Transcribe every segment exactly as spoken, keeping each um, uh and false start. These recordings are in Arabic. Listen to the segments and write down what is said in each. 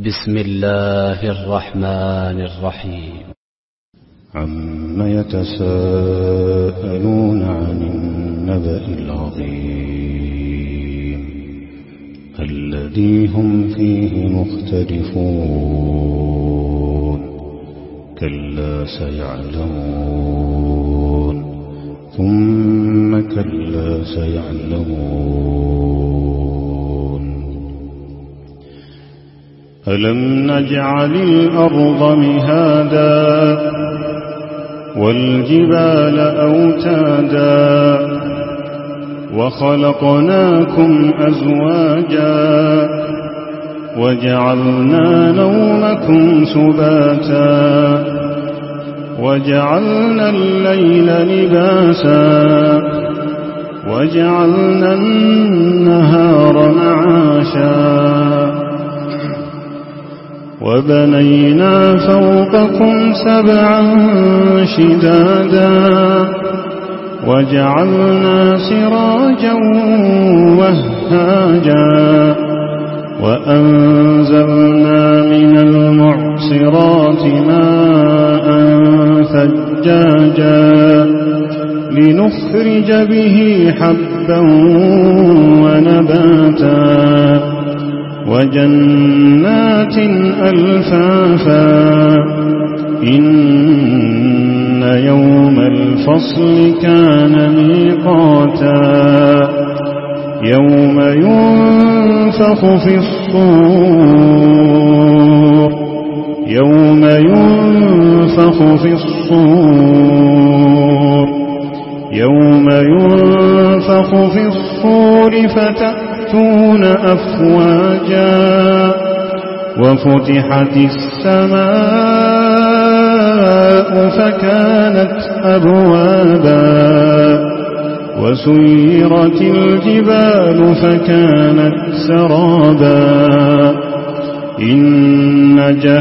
بسم الله الرحمن الرحيم. عم يتساءلون عن النبأ العظيم الذي هم فيه مختلفون كلا سيعلمون ثم كلا سيعلمون ألم نجعل الأرض مهادا والجبال أوتادا وخلقناكم أزواجا وجعلنا نومكم سباتا وجعلنا الليل لباسا وجعلنا النهار معاشا وبنينا فوقكم سبعا شدادا وجعلنا سراجا وهاجا وأنزلنا من المعصرات ماء ثجاجا لنخرج به حبا ونباتا وجنات ألفافا إن يوم الفصل كان ميقاتا يوم ينفخ في الصور يوم ينفخ في الصور يوم ينفخ في الصور فتأتون أفواجا وفتحت السماء فكانت أبوابا وسيرت الجبال فكانت سرابا إن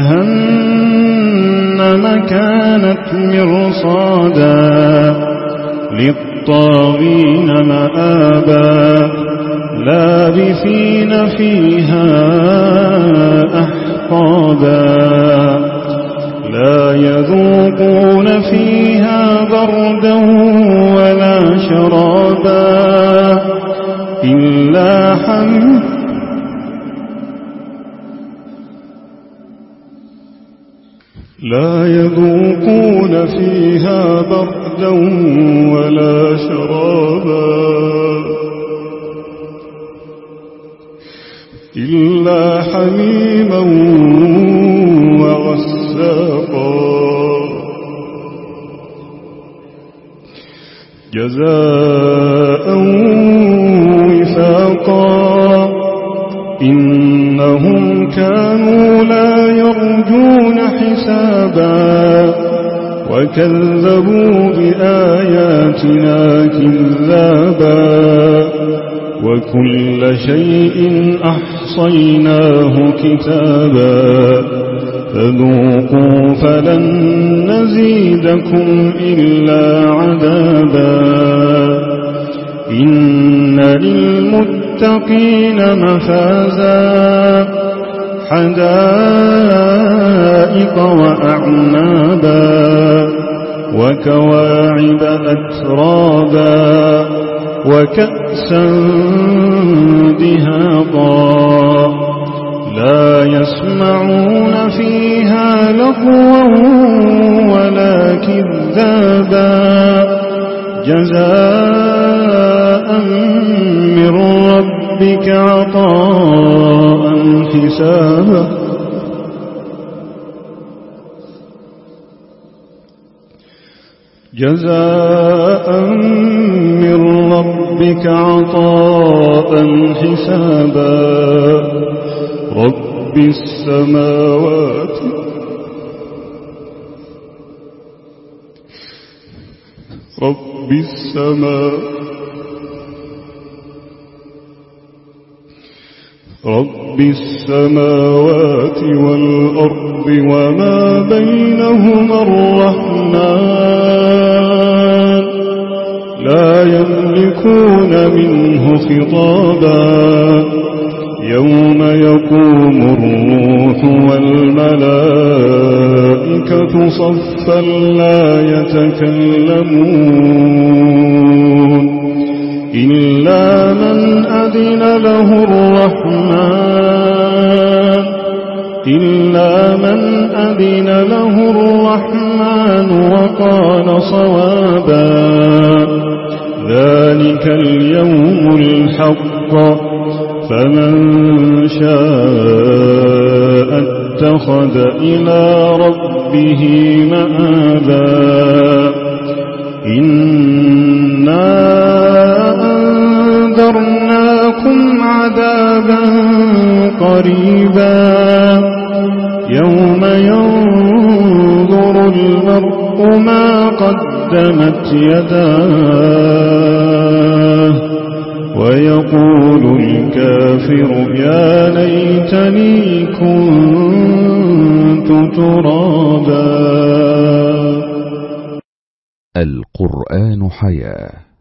جهنم كانت مرصادا للطاغين مآبا لابثين فيها أحقابا لا يذوقون فيها بردا ولا شرابا إلا حميما لا يذوقون فيها بردا ولا شرابا إلا حميما وغساقا جزاء وفاقا إنهم كانوا لا يرجون حسابا وكذبوا بآياتنا كذابا وكل شيء أحصيناه كتابا فذوقوا فلن نزيدكم إلا عذابا إن للمتقين مفازا حدائق وأعنابا وكواعب أترابا وكأسا دهاقا لا يسمعون فيها لغوا ولا كذابا جزاء من ربك عطاء حسابا جزاء من ربك عطاء حسابا رب السماوات رب السماء رب السماوات والأرض وما بينهما الرحمن لا يملكون منه خطابا يوم يقوم الروح والملائكة صفا لا يتكلمون إلا من أذن له الرحمن إلا من أذن له الرحمن وقال صوابا ذلك اليوم الحق فمن شاء اتخذ إلى ربه مآبا إنا أنذرناكم عذابا قريبا يوم ينظر المرء ما قدمت يداه ويقول الكافر يا ليتني كنت ترابا. القرآن حياة